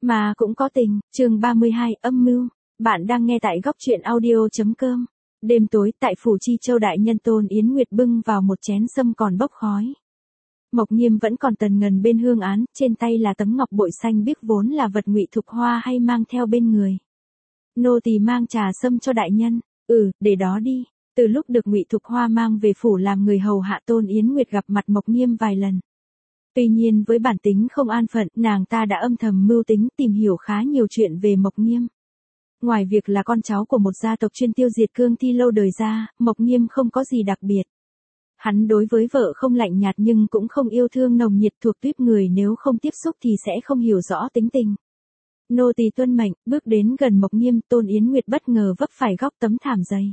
Mà cũng có tình, chương 32, âm mưu. Bạn đang nghe tại góc truyện audio.com. Đêm tối tại phủ Chi Châu, đại nhân Tôn Yến Nguyệt bưng vào một chén sâm còn bốc khói. Mộc Nghiêm vẫn còn tần ngần bên hương án, trên tay là tấm ngọc bội xanh biếc vốn là vật Ngụy Thục Hoa hay mang theo bên người. Nô tỳ mang trà sâm cho đại nhân. Để đó đi. Từ lúc được Ngụy Thục Hoa mang về phủ làm người hầu hạ, Tôn Yến Nguyệt gặp mặt Mộc Nghiêm vài lần. Tuy nhiên với bản tính không an phận, nàng ta đã âm thầm mưu tính tìm hiểu khá nhiều chuyện về Mộc Nghiêm. Ngoài việc là con cháu của một gia tộc chuyên tiêu diệt cương thi lâu đời ra, Mộc Nghiêm không có gì đặc biệt. Hắn đối với vợ không lạnh nhạt nhưng cũng không yêu thương nồng nhiệt, thuộc tuýp người nếu không tiếp xúc thì sẽ không hiểu rõ tính tình. Nô tỳ tuân mệnh, bước đến gần Mộc Nghiêm, Tôn Yến Nguyệt bất ngờ vấp phải góc tấm thảm dày.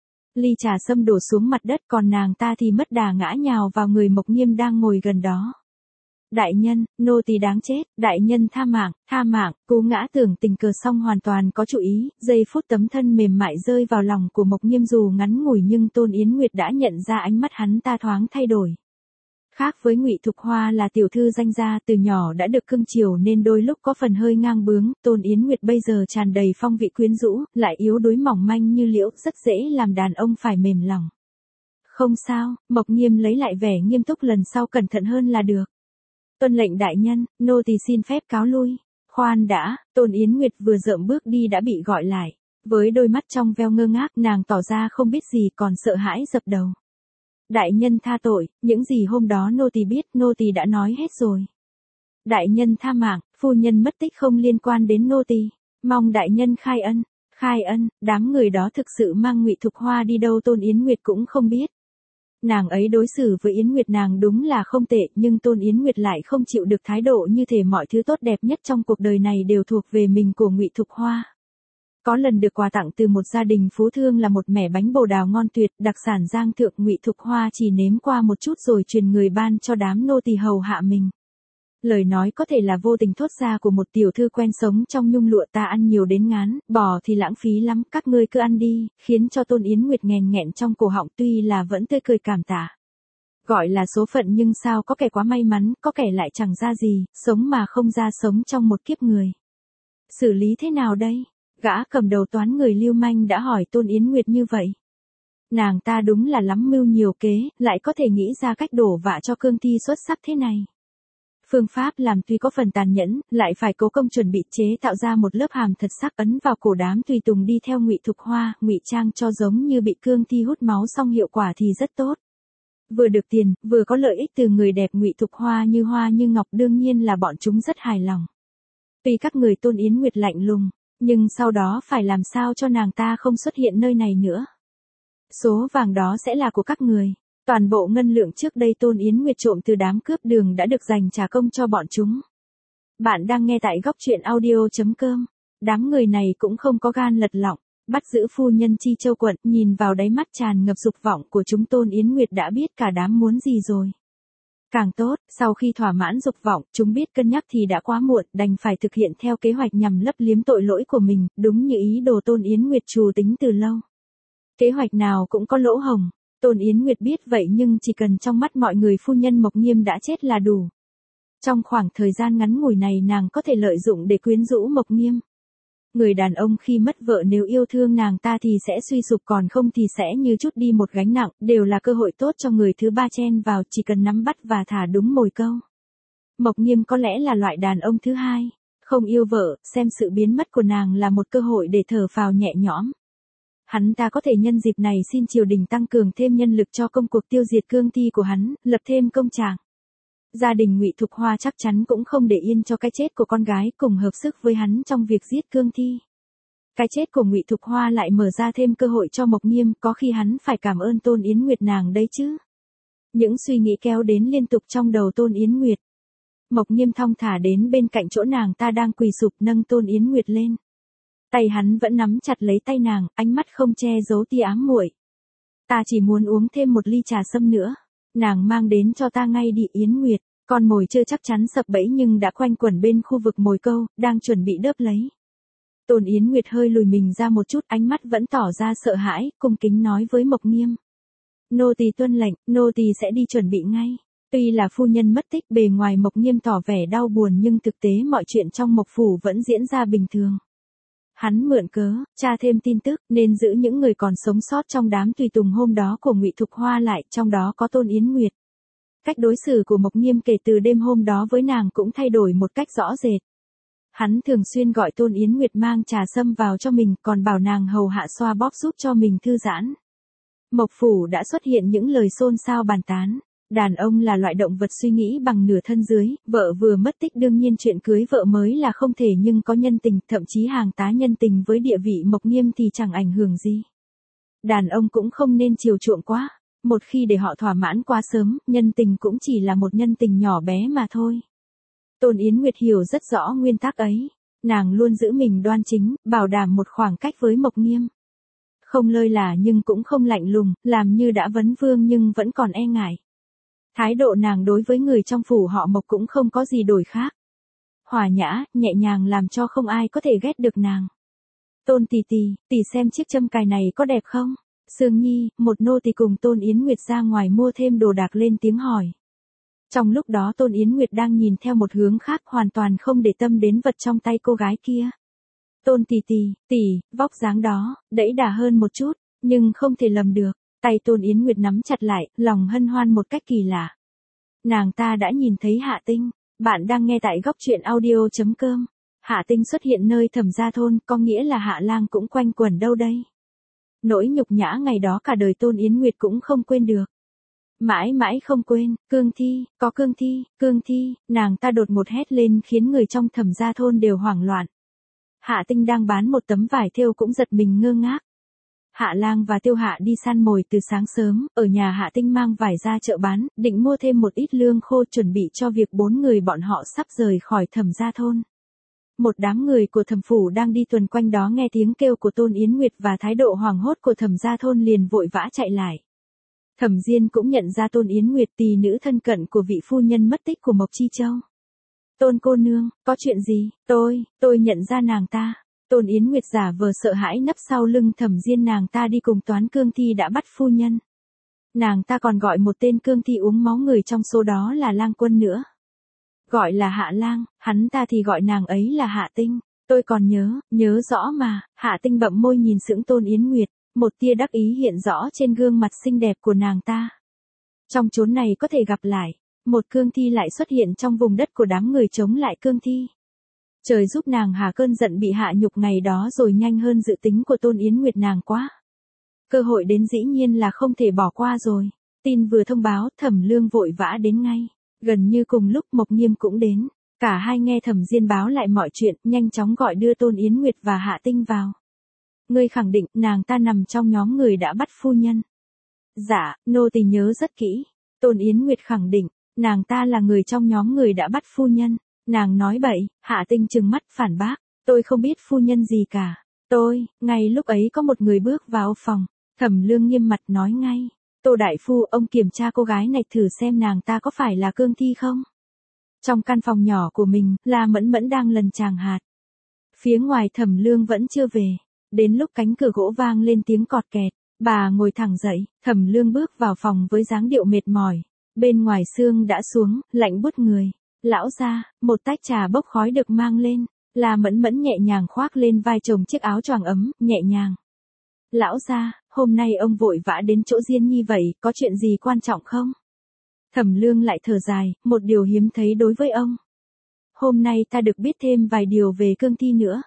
Ly trà sâm đổ xuống mặt đất, còn nàng ta thì mất đà ngã nhào vào người Mộc Nghiêm đang ngồi gần đó. Đại nhân, nô tỳ đáng chết, đại nhân tha mạng, cố ngã tưởng tình cờ xong hoàn toàn có chủ ý, giây phút tấm thân mềm mại rơi vào lòng của Mộc Nghiêm dù ngắn ngủi nhưng Tôn Yến Nguyệt đã nhận ra ánh mắt hắn ta thoáng thay đổi. Khác với Ngụy Thục Hoa là tiểu thư danh gia, từ nhỏ đã được cưng chiều nên đôi lúc có phần hơi ngang bướng, Tôn Yến Nguyệt bây giờ tràn đầy phong vị quyến rũ, lại yếu đuối mỏng manh như liễu, rất dễ làm đàn ông phải mềm lòng. Không sao, Mộc Nghiêm lấy lại vẻ nghiêm túc, lần sau cẩn thận hơn là được. Tuân lệnh đại nhân, nô tỳ xin phép cáo lui. Khoan đã, Tôn Yến Nguyệt vừa dợm bước đi đã bị gọi lại. Với đôi mắt trong veo ngơ ngác, nàng tỏ ra không biết gì, còn sợ hãi dập đầu. Đại nhân tha tội, những gì hôm đó nô tỳ biết, nô tỳ đã nói hết rồi. Đại nhân tha mạng, phu nhân mất tích không liên quan đến nô tỳ, mong đại nhân khai ân. Khai ân, đám người đó thực sự mang Ngụy Thục Hoa đi đâu Tôn Yến Nguyệt cũng không biết. Nàng ấy đối xử với Yến Nguyệt nàng đúng là không tệ, nhưng Tôn Yến Nguyệt lại không chịu được thái độ như thể mọi thứ tốt đẹp nhất trong cuộc đời này đều thuộc về mình của Ngụy Thục Hoa. Có lần được quà tặng từ một gia đình phú thương là một mẻ bánh bồ đào ngon tuyệt, đặc sản Giang Thượng, Ngụy Thục Hoa chỉ nếm qua một chút rồi truyền người ban cho đám nô tỳ hầu hạ mình. Lời nói có thể là vô tình thốt ra của một tiểu thư quen sống trong nhung lụa, ta ăn nhiều đến ngán, bỏ thì lãng phí lắm, các ngươi cứ ăn đi, khiến cho Tôn Yến Nguyệt nghẹn nghẹn trong cổ họng, tuy là vẫn tươi cười cảm tạ. Gọi là số phận nhưng sao có kẻ quá may mắn, có kẻ lại chẳng ra gì, sống mà không ra sống trong một kiếp người. Xử lý thế nào đây? Gã cầm đầu toán người lưu manh đã hỏi Tôn Yến Nguyệt như vậy. Nàng ta đúng là lắm mưu nhiều kế, lại có thể nghĩ ra cách đổ vạ cho cương thi xuất sắc thế này. Phương pháp làm tuy có phần tàn nhẫn, lại phải cố công chuẩn bị chế tạo ra một lớp hàm thật sắc ấn vào cổ đám tùy tùng đi theo Ngụy Thục Hoa, ngụy trang cho giống như bị cương thi hút máu, xong hiệu quả thì rất tốt. Vừa được tiền, vừa có lợi ích từ người đẹp Ngụy Thục Hoa như ngọc, đương nhiên là bọn chúng rất hài lòng. Tuy các người Tôn Yến Nguyệt lạnh lùng, nhưng sau đó phải làm sao cho nàng ta không xuất hiện nơi này nữa. Số vàng đó sẽ là của các người. Toàn bộ ngân lượng trước đây Tôn Yến Nguyệt trộm từ đám cướp đường đã được dành trả công cho bọn chúng. Bạn đang nghe tại góc truyện audio.com. Đám người này cũng không có gan lật lọng, bắt giữ phu nhân Chi Châu quận, nhìn vào đáy mắt tràn ngập dục vọng của chúng Tôn Yến Nguyệt đã biết cả đám muốn gì rồi. Càng tốt, sau khi thỏa mãn dục vọng, chúng biết cân nhắc thì đã quá muộn, đành phải thực hiện theo kế hoạch nhằm lấp liếm tội lỗi của mình, đúng như ý đồ Tôn Yến Nguyệt trù tính từ lâu. Kế hoạch nào cũng có lỗ hổng. Tôn Yến Nguyệt biết vậy nhưng chỉ cần trong mắt mọi người phu nhân Mộc Nghiêm đã chết là đủ. Trong khoảng thời gian ngắn ngủi này nàng có thể lợi dụng để quyến rũ Mộc Nghiêm. Người đàn ông khi mất vợ nếu yêu thương nàng ta thì sẽ suy sụp, còn không thì sẽ như chút đi một gánh nặng, đều là cơ hội tốt cho người thứ ba chen vào, chỉ cần nắm bắt và thả đúng mồi câu. Mộc Nghiêm có lẽ là loại đàn ông thứ hai, không yêu vợ, xem sự biến mất của nàng là một cơ hội để thở phào nhẹ nhõm. Hắn ta có thể nhân dịp này xin triều đình tăng cường thêm nhân lực cho công cuộc tiêu diệt cương thi của hắn, lập thêm công trạng. Gia đình Ngụy Thục Hoa chắc chắn cũng không để yên cho cái chết của con gái, cùng hợp sức với hắn trong việc giết cương thi. Cái chết của Ngụy Thục Hoa lại mở ra thêm cơ hội cho Mộc Nghiêm, có khi hắn phải cảm ơn Tôn Yến Nguyệt nàng đấy chứ. Những suy nghĩ kéo đến liên tục trong đầu Tôn Yến Nguyệt. Mộc Nghiêm thong thả đến bên cạnh chỗ nàng ta đang quỳ sụp, nâng Tôn Yến Nguyệt lên. Tay hắn vẫn nắm chặt lấy tay nàng, ánh mắt không che giấu tia ám muội. Ta chỉ muốn uống thêm một ly trà sâm nữa. Nàng mang đến cho ta ngay đi Yến Nguyệt. Con mồi chưa chắc chắn sập bẫy nhưng đã quanh quẩn bên khu vực mồi câu, đang chuẩn bị đớp lấy. Tôn Yến Nguyệt hơi lùi mình ra một chút, ánh mắt vẫn tỏ ra sợ hãi, cung kính nói với Mộc Nghiêm. Nô tỳ tuân lệnh, nô tỳ sẽ đi chuẩn bị ngay. Tuy là phu nhân mất tích, bề ngoài Mộc Nghiêm tỏ vẻ đau buồn nhưng thực tế mọi chuyện trong Mộc phủ vẫn diễn ra bình thường. Hắn mượn cớ, tra thêm tin tức, nên giữ những người còn sống sót trong đám tùy tùng hôm đó của Ngụy Thục Hoa lại, trong đó có Tôn Yến Nguyệt. Cách đối xử của Mộc Nghiêm kể từ đêm hôm đó với nàng cũng thay đổi một cách rõ rệt. Hắn thường xuyên gọi Tôn Yến Nguyệt mang trà sâm vào cho mình, còn bảo nàng hầu hạ xoa bóp giúp cho mình thư giãn. Mộc phủ đã xuất hiện những lời xôn xao bàn tán. Đàn ông là loại động vật suy nghĩ bằng nửa thân dưới, vợ vừa mất tích đương nhiên chuyện cưới vợ mới là không thể, nhưng có nhân tình, thậm chí hàng tá nhân tình với địa vị Mộc Nghiêm thì chẳng ảnh hưởng gì. Đàn ông cũng không nên chiều chuộng quá, một khi để họ thỏa mãn quá sớm, nhân tình cũng chỉ là một nhân tình nhỏ bé mà thôi. Tôn Yến Nguyệt hiểu rất rõ nguyên tắc ấy, nàng luôn giữ mình đoan chính, bảo đảm một khoảng cách với Mộc Nghiêm. Không lơi là nhưng cũng không lạnh lùng, làm như đã vấn vương nhưng vẫn còn e ngại. Thái độ nàng đối với người trong phủ họ Mộc cũng không có gì đổi khác. Hòa nhã, nhẹ nhàng làm cho không ai có thể ghét được nàng. Tôn tỷ tỷ xem chiếc châm cài này có đẹp không? Sương Nhi, một nô tỳ cùng Tôn Yến Nguyệt ra ngoài mua thêm đồ đạc lên tiếng hỏi. Trong lúc đó Tôn Yến Nguyệt đang nhìn theo một hướng khác, hoàn toàn không để tâm đến vật trong tay cô gái kia. Tôn tỷ, vóc dáng đó, đẫy đà hơn một chút, nhưng không thể lầm được. Tay Tôn Yến Nguyệt nắm chặt lại, lòng hân hoan một cách kỳ lạ. Nàng ta đã nhìn thấy Hạ Tinh. Bạn đang nghe tại góc truyện audio.com. Hạ Tinh xuất hiện nơi Thẩm Gia thôn, có nghĩa là Hạ Lang cũng quanh quẩn đâu đây. Nỗi nhục nhã ngày đó cả đời Tôn Yến Nguyệt cũng không quên được. Mãi mãi không quên, Cương Thi, có Cương Thi, nàng ta đột ngột hét lên khiến người trong Thẩm Gia thôn đều hoảng loạn. Hạ Tinh đang bán một tấm vải thêu cũng giật mình ngơ ngác. Hạ Lang và Tiêu Hạ đi săn mồi từ sáng sớm, ở nhà Hạ Tinh mang vải ra chợ bán, định mua thêm một ít lương khô chuẩn bị cho việc 4 người bọn họ sắp rời khỏi Thẩm Gia thôn. Một đám người của Thẩm phủ đang đi tuần quanh đó nghe tiếng kêu của Tôn Yến Nguyệt và thái độ hoảng hốt của Thẩm Gia thôn liền vội vã chạy lại. Thẩm Diên cũng nhận ra Tôn Yến Nguyệt, tỷ nữ thân cận của vị phu nhân mất tích của Mộc Chi Châu. Tôn cô nương, có chuyện gì? Tôi nhận ra nàng ta. Tôn Yến Nguyệt giả vờ sợ hãi nấp sau lưng Thẩm Diên, nàng ta đi cùng toán Cương Thi đã bắt phu nhân. Nàng ta còn gọi một tên Cương Thi uống máu người trong số đó là Lang Quân nữa. Gọi là Hạ Lang, hắn ta thì gọi nàng ấy là Hạ Tinh. Tôi còn nhớ rõ mà. Hạ Tinh bậm môi nhìn sững Tôn Yến Nguyệt, một tia đắc ý hiện rõ trên gương mặt xinh đẹp của nàng ta. Trong chốn này có thể gặp lại, một Cương Thi lại xuất hiện trong vùng đất của đám người chống lại Cương Thi. Trời giúp nàng hà cơn giận bị hạ nhục ngày đó rồi nhanh hơn dự tính của Tôn Yến Nguyệt nàng quá. Cơ hội đến dĩ nhiên là không thể bỏ qua rồi. Tin vừa thông báo, Thẩm Lương vội vã đến ngay. Gần như cùng lúc Mộc Nghiêm cũng đến. Cả hai nghe Thẩm Diên báo lại mọi chuyện, nhanh chóng gọi đưa Tôn Yến Nguyệt và Hạ Tinh vào. Ngươi khẳng định nàng ta nằm trong nhóm người đã bắt phu nhân. Dạ, nô tỳ nhớ rất kỹ. Tôn Yến Nguyệt khẳng định, nàng ta là người trong nhóm người đã bắt phu nhân. Nàng nói bậy. Hạ Tinh trừng mắt phản bác. Tôi không biết phu nhân gì cả. Ngay lúc ấy có một người bước vào phòng. Thẩm Lương nghiêm mặt nói ngay. Tô đại phu, ông kiểm tra cô gái này thử xem nàng ta có phải là Cương Thi không. Trong căn phòng nhỏ của mình, La Mẫn Mẫn đang lần tràng hạt. Phía ngoài Thẩm Lương vẫn chưa về. Đến lúc cánh cửa gỗ vang lên tiếng cọt kẹt, bà ngồi thẳng dậy. Thẩm Lương bước vào phòng với dáng điệu mệt mỏi. Bên ngoài sương đã xuống, lạnh buốt người. Lão gia, một tách trà bốc khói được mang lên. La Mẫn Mẫn nhẹ nhàng khoác lên vai chồng chiếc áo choàng ấm, nhẹ nhàng. Lão gia, hôm nay ông vội vã đến chỗ Diên Nhi vậy, có chuyện gì quan trọng không? Thẩm Lương lại thở dài, một điều hiếm thấy đối với ông. Hôm nay ta được biết thêm vài điều về Cương Thi nữa.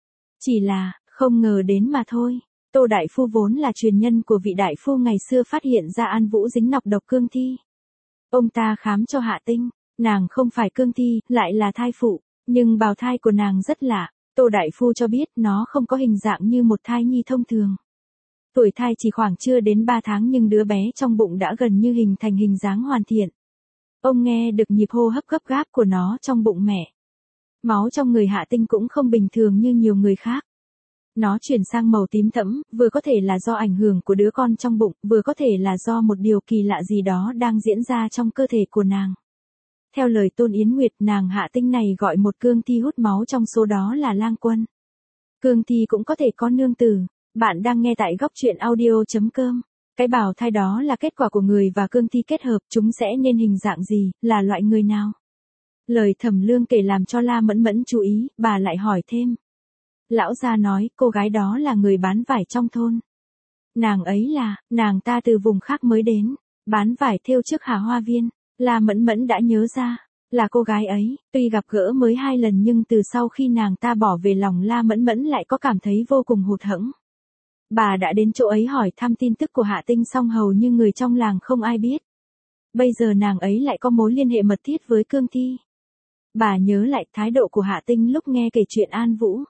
Chỉ là, không ngờ đến mà thôi. Tô đại phu vốn là truyền nhân của vị đại phu ngày xưa phát hiện ra An Vũ dính nọc độc Cương Thi. Ông ta khám cho Hạ Tinh, nàng không phải Cương Thi, lại là thai phụ, nhưng bào thai của nàng rất lạ. Tô đại phu cho biết nó không có hình dạng như một thai nhi thông thường. Tuổi thai chỉ khoảng chưa đến 3 tháng nhưng đứa bé trong bụng đã gần như hình thành hình dáng hoàn thiện. Ông nghe được nhịp hô hấp gấp gáp của nó trong bụng mẹ. Máu trong người Hạ Tinh cũng không bình thường như nhiều người khác. Nó chuyển sang màu tím thẫm, vừa có thể là do ảnh hưởng của đứa con trong bụng, vừa có thể là do một điều kỳ lạ gì đó đang diễn ra trong cơ thể của nàng. Theo lời Tôn Yến Nguyệt, nàng Hạ Tinh này gọi một Cương Thi hút máu trong số đó là Lang Quân. Cương Thi cũng có thể có nương tử. Bạn đang nghe tại góc truyện audio.com. Cái bào thai đó là kết quả của người và cương thi kết hợp, chúng sẽ nên hình dạng gì, là loại người nào? Lời Thẩm Lương kể làm cho La Mẫn Mẫn chú ý, bà lại hỏi thêm. Lão gia nói, cô gái đó là người bán vải trong thôn. Nàng ấy là, nàng ta từ vùng khác mới đến, bán vải thêu trước Hà Hoa Viên. La Mẫn Mẫn đã nhớ ra, là cô gái ấy, tuy gặp gỡ mới 2 lần nhưng từ sau khi nàng ta bỏ về lòng La Mẫn Mẫn lại có cảm thấy vô cùng hụt hẫng. Bà đã đến chỗ ấy hỏi thăm tin tức của Hạ Tinh song hầu như người trong làng không ai biết. Bây giờ nàng ấy lại có mối liên hệ mật thiết với cương thi. Bà nhớ lại thái độ của Hạ Tinh lúc nghe kể chuyện An Vũ.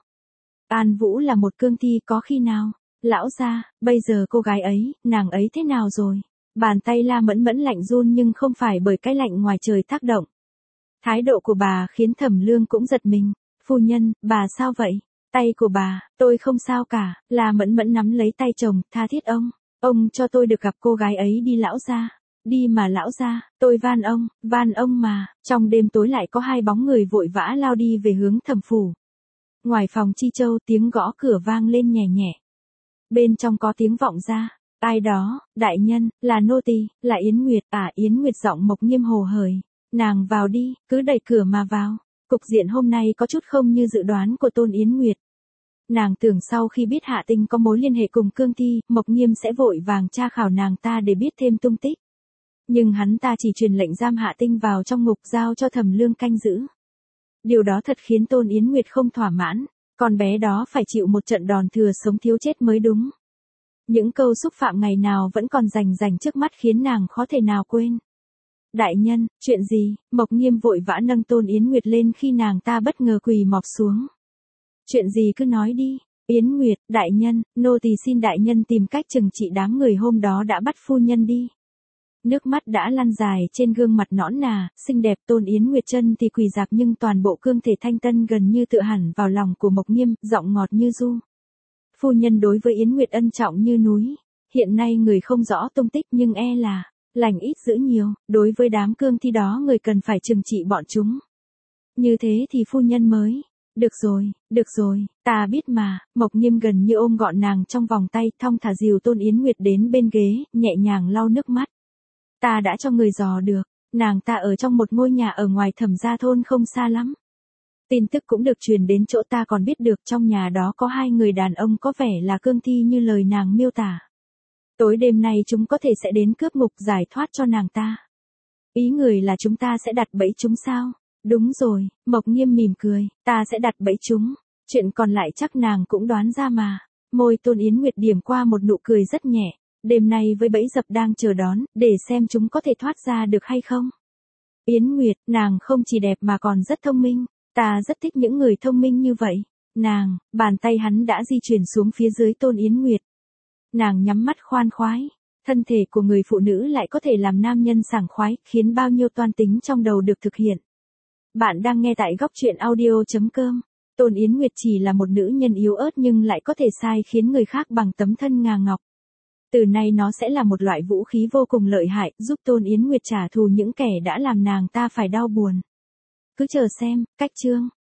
An Vũ là một cương thi có khi nào? Lão gia, bây giờ cô gái ấy, nàng ấy thế nào rồi? Bàn tay La Mẫn Mẫn lạnh run nhưng không phải bởi cái lạnh ngoài trời tác động. Thái độ của bà khiến Thẩm Lương cũng giật mình. Phu nhân, bà sao vậy? Tay của bà, tôi không sao cả. La Mẫn Mẫn nắm lấy tay chồng, tha thiết ông cho tôi được gặp cô gái ấy đi lão gia. Đi mà lão gia, tôi van ông mà. Trong đêm tối lại có 2 bóng người vội vã lao đi về hướng Thẩm phủ. Ngoài phòng Chi Châu tiếng gõ cửa vang lên nhẹ nhẹ. Bên trong có tiếng vọng ra. Ai đó, đại nhân, là nô tỳ, là Yến Nguyệt. Yến Nguyệt giọng Mộc Nghiêm hồ hởi. Nàng vào đi, cứ đẩy cửa mà vào. Cục diện hôm nay có chút không như dự đoán của Tôn Yến Nguyệt. Nàng tưởng sau khi biết Hạ Tinh có mối liên hệ cùng cương thi, Mộc Nghiêm sẽ vội vàng tra khảo nàng ta để biết thêm tung tích. Nhưng hắn ta chỉ truyền lệnh giam Hạ Tinh vào trong ngục giao cho Thẩm Lương canh giữ. Điều đó thật khiến Tôn Yến Nguyệt không thỏa mãn, con bé đó phải chịu một trận đòn thừa sống thiếu chết mới đúng. Những câu xúc phạm ngày nào vẫn còn rành trước mắt khiến nàng khó thể nào quên. Đại nhân, chuyện gì? Mộc Nghiêm vội vã nâng Tôn Yến Nguyệt lên khi nàng ta bất ngờ quỳ mọp xuống. Chuyện gì cứ nói đi. Yến Nguyệt, đại nhân, nô tỳ xin đại nhân tìm cách trừng trị đám người hôm đó đã bắt phu nhân đi. Nước mắt đã lăn dài trên gương mặt nõn nà, xinh đẹp. Tôn Yến Nguyệt chân thì quỳ dạp nhưng toàn bộ cương thể thanh tân gần như tựa hẳn vào lòng của Mộc Nghiêm, giọng ngọt như ru. Phu nhân đối với Yến Nguyệt ân trọng như núi. Hiện nay người không rõ tung tích nhưng e là lành ít dữ nhiều, đối với đám cương thi đó người cần phải trừng trị bọn chúng. Như thế thì phu nhân mới. Được rồi, ta biết mà. Mộc Nghiêm gần như ôm gọn nàng trong vòng tay, thong thả dìu Tôn Yến Nguyệt đến bên ghế, nhẹ nhàng lau nước mắt. Ta đã cho người dò được, nàng ta ở trong một ngôi nhà ở ngoài Thẩm gia thôn không xa lắm. Tin tức cũng được truyền đến chỗ ta, còn biết được trong nhà đó có 2 người đàn ông có vẻ là cương thi như lời nàng miêu tả. Tối đêm nay chúng có thể sẽ đến cướp ngục giải thoát cho nàng ta. Ý người là chúng ta sẽ đặt bẫy chúng sao? Đúng rồi, Mộc Nghiêm mỉm cười, ta sẽ đặt bẫy chúng. Chuyện còn lại chắc nàng cũng đoán ra mà. Môi Tôn Yến Nguyệt điểm qua một nụ cười rất nhẹ. Đêm nay với bẫy dập đang chờ đón, để xem chúng có thể thoát ra được hay không. Yến Nguyệt, nàng không chỉ đẹp mà còn rất thông minh. Ta rất thích những người thông minh như vậy. Nàng, bàn tay hắn đã di chuyển xuống phía dưới Tôn Yến Nguyệt. Nàng nhắm mắt khoan khoái. Thân thể của người phụ nữ lại có thể làm nam nhân sảng khoái, khiến bao nhiêu toan tính trong đầu được thực hiện. Bạn đang nghe tại góc truyện audio.com. Tôn Yến Nguyệt chỉ là một nữ nhân yếu ớt nhưng lại có thể sai khiến người khác bằng tấm thân ngà ngọc. Từ nay nó sẽ là một loại vũ khí vô cùng lợi hại, giúp Tôn Yến Nguyệt trả thù những kẻ đã làm nàng ta phải đau buồn. Cứ chờ xem, cách chương.